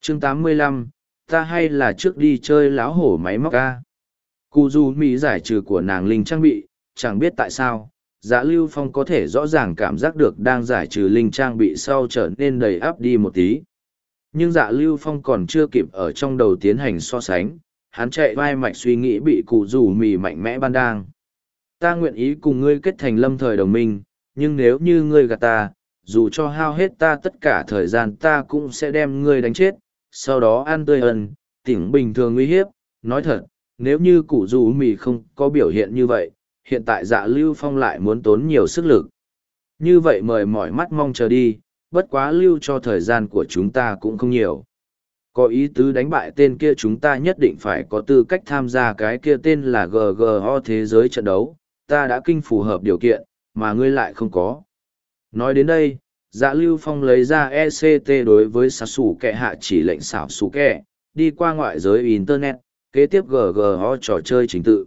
Chương 85, ta hay là trước đi chơi láo hổ máy móc ca. Cụ dù mỹ giải trừ của nàng linh trang bị, chẳng biết tại sao, Dạ Lưu Phong có thể rõ ràng cảm giác được đang giải trừ linh trang bị sau trở nên đầy áp đi một tí. Nhưng Dạ Lưu Phong còn chưa kịp ở trong đầu tiến hành so sánh, hắn chạy vai mạch suy nghĩ bị cụ dù mì mạnh mẽ ban đang. Ta nguyện ý cùng ngươi kết thành lâm thời đồng minh, nhưng nếu như ngươi gạt ta, dù cho hao hết ta tất cả thời gian ta cũng sẽ đem ngươi đánh chết, sau đó ăn tươi ân, tỉnh bình thường uy hiếp. Nói thật, nếu như cụ dù mì không có biểu hiện như vậy, hiện tại Dạ Lưu Phong lại muốn tốn nhiều sức lực. Như vậy mời mỏi mắt mong chờ đi, bất quá lưu cho thời gian của chúng ta cũng không nhiều. Có ý tứ đánh bại tên kia chúng ta nhất định phải có tư cách tham gia cái kia tên là GGO thế giới trận đấu, ta đã kinh phù hợp điều kiện, mà ngươi lại không có. Nói đến đây, Dạ Lưu Phong lấy ra ECT đối với xà sủ kẹ hạ chỉ lệnh xảo sủ kẹ, đi qua ngoại giới Internet, kế tiếp GGO trò chơi chính tự.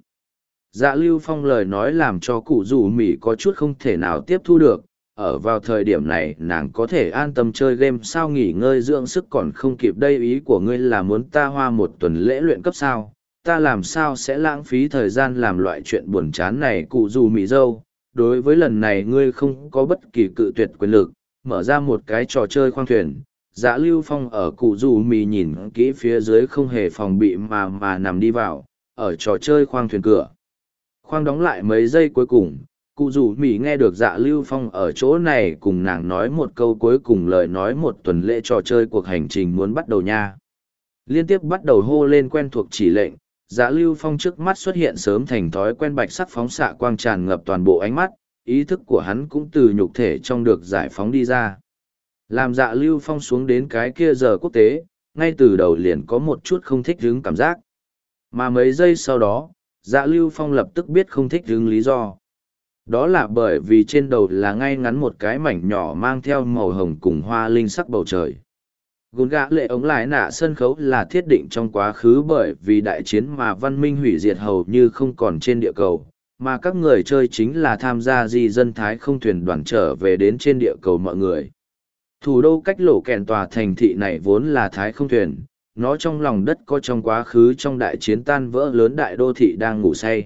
Dạ Lưu Phong lời nói làm cho cụ dù Mỹ có chút không thể nào tiếp thu được, ở vào thời điểm này nàng có thể an tâm chơi game sao nghỉ ngơi dưỡng sức còn không kịp đây ý của ngươi là muốn ta hoa một tuần lễ luyện cấp sao, ta làm sao sẽ lãng phí thời gian làm loại chuyện buồn chán này cụ dù Mỹ dâu, đối với lần này ngươi không có bất kỳ cự tuyệt quyền lực, mở ra một cái trò chơi khoang thuyền. Dạ Lưu Phong ở cụ dù Mỹ nhìn kỹ phía dưới không hề phòng bị mà nằm đi vào, ở trò chơi khoang thuyền cửa. Khoang đóng lại mấy giây cuối cùng, cụ dù Mỹ nghe được Dạ Lưu Phong ở chỗ này cùng nàng nói một câu cuối cùng lời nói một tuần lễ trò chơi cuộc hành trình muốn bắt đầu nha. Liên tiếp bắt đầu hô lên quen thuộc chỉ lệnh, Dạ Lưu Phong trước mắt xuất hiện sớm thành thói quen bạch sắc phóng xạ quang tràn ngập toàn bộ ánh mắt, ý thức của hắn cũng từ nhục thể trong được giải phóng đi ra. Làm Dạ Lưu Phong xuống đến cái kia giờ quốc tế, ngay từ đầu liền có một chút không thích hứng cảm giác. Mà mấy giây sau đó, Dạ Lưu Phong lập tức biết không thích hứng lý do. Đó là bởi vì trên đầu là ngay ngắn một cái mảnh nhỏ mang theo màu hồng cùng hoa linh sắc bầu trời. Gôn gã lệ ống lái nạ sân khấu là thiết định trong quá khứ bởi vì đại chiến mà văn minh hủy diệt hầu như không còn trên địa cầu, mà các người chơi chính là tham gia di dân Thái không thuyền đoàn trở về đến trên địa cầu mọi người. Thủ đô cách lỗ kèn tòa thành thị này vốn là Thái không thuyền, nó trong lòng đất có trong quá khứ trong đại chiến tan vỡ lớn đại đô thị đang ngủ say.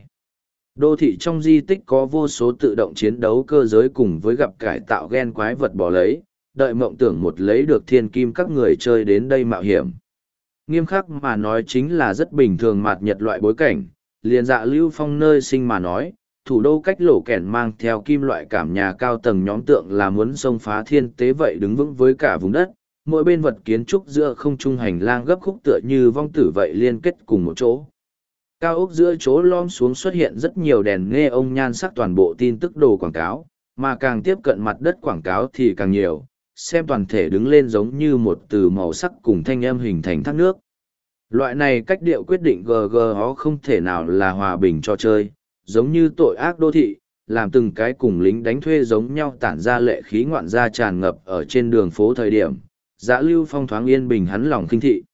Đô thị trong di tích có vô số tự động chiến đấu cơ giới cùng với gặp cải tạo gen quái vật bỏ lấy, đợi mộng tưởng một lấy được thiên kim các người chơi đến đây mạo hiểm. Nghiêm khắc mà nói chính là rất bình thường mạt nhật loại bối cảnh, liền Dạ Lưu Phong nơi sinh mà nói, thủ đô cách lỗ kẻn mang theo kim loại cảm nhà cao tầng nhóm tượng là muốn xông phá thiên tế vậy đứng vững với cả vùng đất, mỗi bên vật kiến trúc giữa không trung hành lang gấp khúc tựa như vong tử vậy liên kết cùng một chỗ. Cao ốc giữa chỗ lom xuống xuất hiện rất nhiều đèn nghe ông nhan sắc toàn bộ tin tức đồ quảng cáo, mà càng tiếp cận mặt đất quảng cáo thì càng nhiều, xem toàn thể đứng lên giống như một từ màu sắc cùng thanh âm hình thành thác nước. Loại này cách điệu quyết định GGO không thể nào là hòa bình cho chơi, giống như tội ác đô thị, làm từng cái cùng lính đánh thuê giống nhau tản ra lệ khí ngoạn gia tràn ngập ở trên đường phố thời điểm. Dạ Lưu Phong thoáng yên bình hắn lòng khinh thị.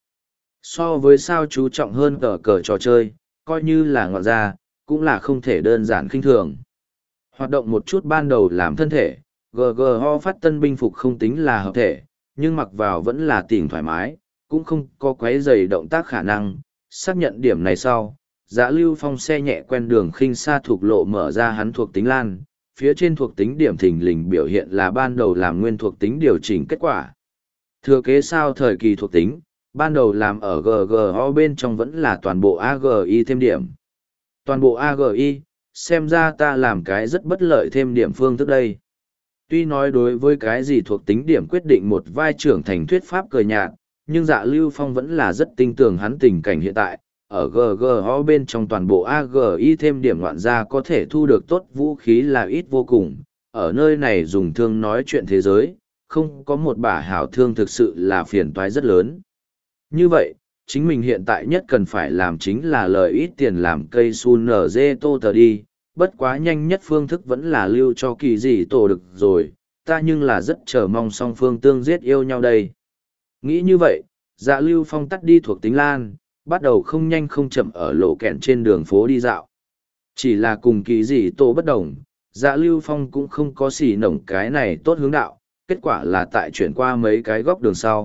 So với sao chú trọng hơn cờ trò chơi, coi như là ngoạn gia, cũng là không thể đơn giản khinh thường. Hoạt động một chút ban đầu làm thân thể, GGO phát tân binh phục không tính là hợp thể, nhưng mặc vào vẫn là tỉnh thoải mái, cũng không có quấy dày động tác khả năng. Xác nhận điểm này sau, Dạ Lưu Phong xe nhẹ quen đường khinh xa thuộc lộ mở ra hắn thuộc tính lan, phía trên thuộc tính điểm thình lình biểu hiện là ban đầu làm nguyên thuộc tính điều chỉnh kết quả. Thừa kế sao thời kỳ thuộc tính, ban đầu làm ở GGO bên trong vẫn là toàn bộ AGI thêm điểm. Toàn bộ AGI, xem ra ta làm cái rất bất lợi thêm điểm phương thức đây. Tuy nói đối với cái gì thuộc tính điểm quyết định một vai trưởng thành thuyết pháp cười nhạt, nhưng Dạ Lưu Phong vẫn là rất tin tưởng hắn tình cảnh hiện tại. Ở GGO bên trong toàn bộ AGI thêm điểm ngoạn gia có thể thu được tốt vũ khí là ít vô cùng. Ở nơi này dùng thương nói chuyện thế giới, không có một bả hảo thương thực sự là phiền toái rất lớn. Như vậy, chính mình hiện tại nhất cần phải làm chính là lời ít tiền làm cây su nở dê tô tờ đi, bất quá nhanh nhất phương thức vẫn là lưu cho kỳ gì tổ được rồi, ta nhưng là rất chờ mong song phương tương giết yêu nhau đây. Nghĩ như vậy, Dạ Lưu Phong tắt đi thuộc tính lan, bắt đầu không nhanh không chậm ở lộ kẹn trên đường phố đi dạo. Chỉ là cùng kỳ gì tổ bất đồng, Dạ Lưu Phong cũng không có xỉ nổng cái này tốt hướng đạo, kết quả là tại chuyển qua mấy cái góc đường sau,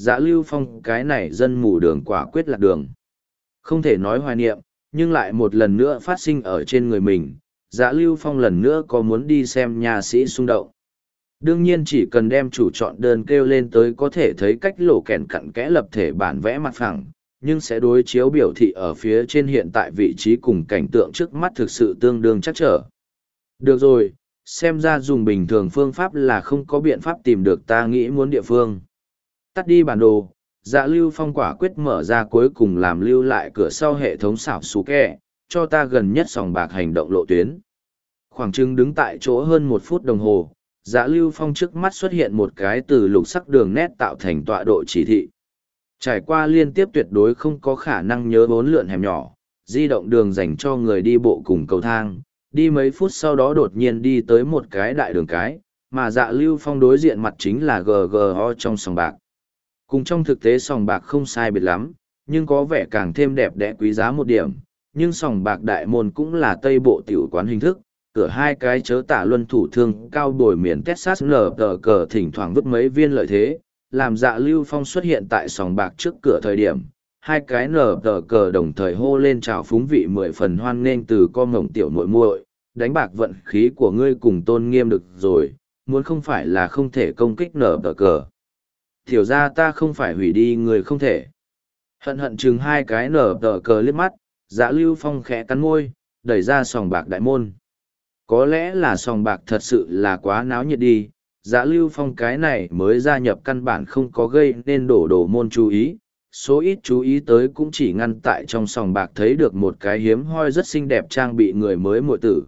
Dạ Lưu Phong cái này dân mù đường quả quyết lạc đường. Không thể nói hoài niệm, nhưng lại một lần nữa phát sinh ở trên người mình, Dạ Lưu Phong lần nữa có muốn đi xem nhà sĩ xung động. Đương nhiên chỉ cần đem chủ chọn đơn kêu lên tới có thể thấy cách lộ kèn cặn kẽ lập thể bản vẽ mặt phẳng, nhưng sẽ đối chiếu biểu thị ở phía trên hiện tại vị trí cùng cảnh tượng trước mắt thực sự tương đương chắc trở. Được rồi, xem ra dùng bình thường phương pháp là không có biện pháp tìm được ta nghĩ muốn địa phương. Tắt đi bản đồ, Dạ Lưu Phong quả quyết mở ra cuối cùng làm lưu lại cửa sau hệ thống xảo xú kẹ, cho ta gần nhất sòng bạc hành động lộ tuyến. Khoảng chừng đứng tại chỗ hơn 1 phút đồng hồ, Dạ Lưu Phong trước mắt xuất hiện một cái từ lục sắc đường nét tạo thành tọa độ chỉ thị. Trải qua liên tiếp tuyệt đối không có khả năng nhớ 4 lượn hẻm nhỏ, di động đường dành cho người đi bộ cùng cầu thang, đi mấy phút sau đó đột nhiên đi tới một cái đại đường cái, mà Dạ Lưu Phong đối diện mặt chính là GGO trong sòng bạc. Cùng trong thực tế sòng bạc không sai biệt lắm, nhưng có vẻ càng thêm đẹp đẽ quý giá một điểm, nhưng sòng bạc đại môn cũng là tây bộ tiểu quán hình thức, cửa hai cái chớ tả luân thủ thương cao bồi miền Texas nở tờ cờ thỉnh thoảng vứt mấy viên lợi thế, làm Dạ Lưu Phong xuất hiện tại sòng bạc trước cửa thời điểm. Hai cái nở tờ cờ đồng thời hô lên chào phúng vị 10 phần hoan nghênh từ con ngổng tiểu muội muội, đánh bạc vận khí của ngươi cùng tôn nghiêm được rồi, muốn không phải là không thể công kích nở tờ cờ. Tiểu ra ta không phải hủy đi người không thể. Hận hận chừng hai cái nở tờ cờ liếc mắt, Dạ Lưu Phong khẽ cắn môi, đẩy ra sòng bạc đại môn. Có lẽ là sòng bạc thật sự là quá náo nhiệt đi, Dạ Lưu Phong cái này mới gia nhập căn bản không có gây nên đổ môn chú ý. Số ít chú ý tới cũng chỉ ngăn tại trong sòng bạc thấy được một cái hiếm hoi rất xinh đẹp trang bị người mới muội tử.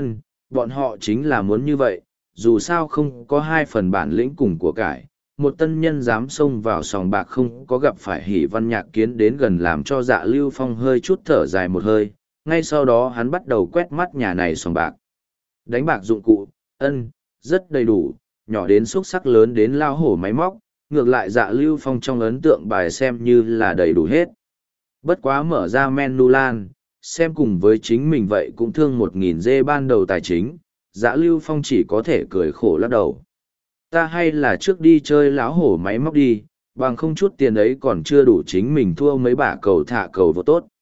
Bọn họ chính là muốn như vậy, dù sao không có 2 phần bản lĩnh cùng của cải. Một tân nhân dám xông vào sòng bạc không có gặp phải Hỉ Văn Nhạc Kiến đến gần làm cho Dạ Lưu Phong hơi chút thở dài một hơi, ngay sau đó hắn bắt đầu quét mắt nhà này sòng bạc. Đánh bạc dụng cụ, rất đầy đủ, nhỏ đến xúc sắc lớn đến lao hổ máy móc, ngược lại Dạ Lưu Phong trong ấn tượng bài xem như là đầy đủ hết. Bất quá mở ra menu lan, xem cùng với chính mình vậy cũng thương 1.000 dê ban đầu tài chính, Dạ Lưu Phong chỉ có thể cười khổ lắc đầu. Ta hay là trước đi chơi láo hổ máy móc đi, bằng không chút tiền ấy còn chưa đủ chính mình thua mấy bả cầu thả cầu vô tốt.